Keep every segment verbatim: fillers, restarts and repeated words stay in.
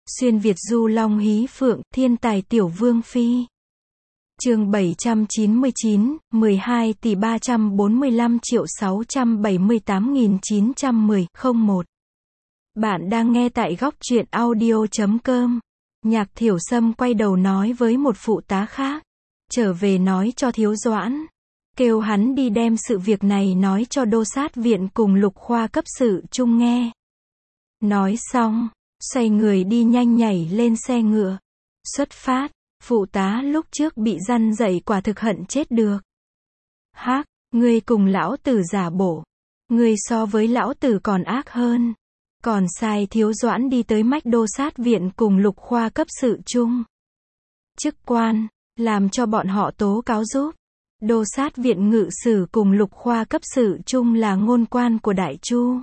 Xuyên Việt du long hí phượng, thiên tài tiểu vương phi. Chương bảy trăm chín mươi chín, mười hai tỷ ba trăm bốn mươi lăm triệu sáu trăm bảy mươi tám nghìn chín trăm mười, không một. Bạn đang nghe tại góc truyện audio chấm com. Nhạc Thiểu Sâm quay đầu nói với một phụ tá khác. Trở về nói cho Thiếu Doãn. Kêu hắn đi đem sự việc này nói cho đô sát viện cùng Lục khoa cấp sự chung nghe. Nói xong, xoay người đi nhanh nhảy lên xe ngựa. Xuất phát, phụ tá lúc trước bị răn dậy quả thực hận chết được. Hác, ngươi cùng lão tử giả bộ. Ngươi so với lão tử còn ác hơn. Còn sai Thiếu Doãn đi tới Mách đô sát viện cùng Lục khoa cấp sự chung. Chức quan, làm cho bọn họ tố cáo giúp. Đô sát viện ngự sử cùng Lục khoa cấp sự chung là ngôn quan của Đại Chu.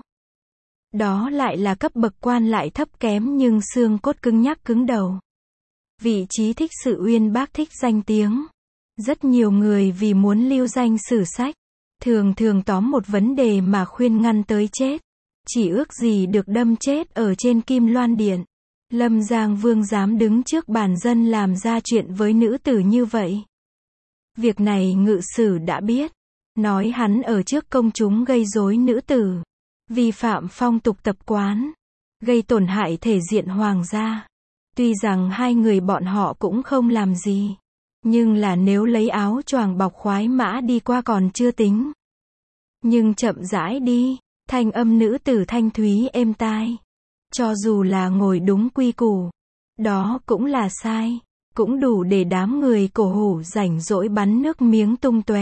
Đó lại là cấp bậc quan lại thấp kém nhưng xương cốt cứng nhắc cứng đầu. Vị trí thích sự uyên bác thích danh tiếng. Rất nhiều người vì muốn lưu danh sử sách, thường thường tóm một vấn đề mà khuyên ngăn tới chết. Chỉ ước gì được đâm chết ở trên Kim Loan Điện. Lâm Giang Vương dám đứng trước bàn dân làm ra chuyện với nữ tử như vậy. Việc này ngự sử đã biết. Nói hắn ở trước công chúng gây rối nữ tử. Vi phạm phong tục tập quán. Gây tổn hại thể diện hoàng gia. Tuy rằng hai người bọn họ cũng không làm gì. Nhưng là nếu lấy áo choàng bọc khoái mã đi qua còn chưa tính. Nhưng chậm rãi đi. Thanh âm nữ tử thanh thúy êm tai. Cho dù là ngồi đúng quy củ. Đó cũng là sai. Cũng đủ để đám người cổ hủ rảnh rỗi bắn nước miếng tung tóe.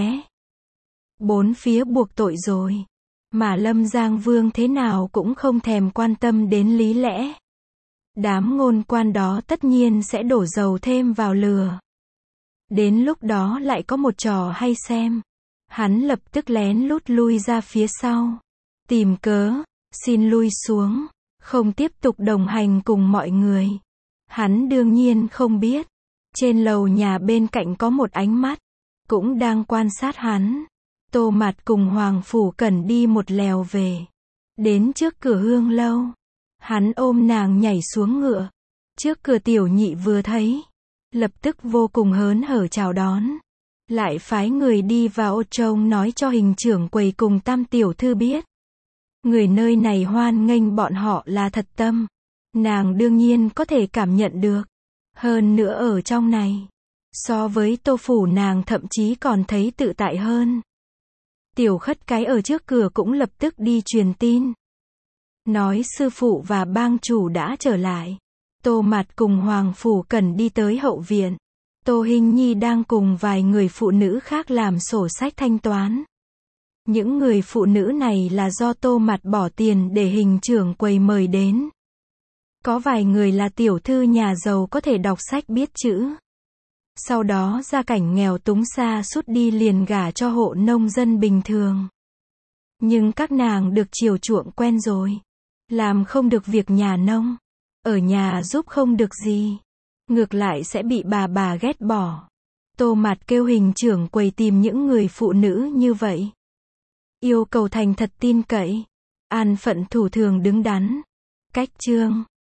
Bốn phía buộc tội rồi. Mà Lâm Giang Vương thế nào cũng không thèm quan tâm đến lý lẽ. Đám ngôn quan đó tất nhiên sẽ đổ dầu thêm vào lửa. Đến lúc đó lại có một trò hay xem. Hắn lập tức lén lút lui ra phía sau. Tìm cớ, xin lui xuống, không tiếp tục đồng hành cùng mọi người. Hắn đương nhiên không biết. Trên lầu nhà bên cạnh có một ánh mắt. Cũng đang quan sát hắn. Tô Mạt cùng Hoàng Phủ Cẩn đi một lèo về. Đến trước cửa Hương Lâu. Hắn ôm nàng nhảy xuống ngựa. Trước cửa Tiểu Nhị vừa thấy. Lập tức vô cùng hớn hở chào đón. Lại phái người đi vào ô trông nói cho hình trưởng quầy cùng Tam tiểu thư biết. Người nơi này hoan nghênh bọn họ là thật tâm. Nàng đương nhiên có thể cảm nhận được. Hơn nữa ở trong này. So với Tô Phủ nàng thậm chí còn thấy tự tại hơn. Tiểu Khất Cái ở trước cửa cũng lập tức đi truyền tin. Nói sư phụ và bang chủ đã trở lại. Tô Mạt cùng Hoàng Phủ Cẩn đi tới hậu viện. Tô Hinh Nhi đang cùng vài người phụ nữ khác làm sổ sách thanh toán. Những người phụ nữ này là do Tô Mạt bỏ tiền để hình trưởng quầy mời đến. Có vài người là tiểu thư nhà giàu có thể đọc sách biết chữ. Sau đó gia cảnh nghèo túng xa sút đi liền gả cho hộ nông dân bình thường. Nhưng các nàng được chiều chuộng quen rồi. Làm không được việc nhà nông. Ở nhà giúp không được gì. Ngược lại sẽ bị bà bà ghét bỏ. Tô Mạt kêu hình trưởng quầy tìm những người phụ nữ như vậy. Yêu cầu thành thật tin cậy. An phận thủ thường đứng đắn. Cách chương.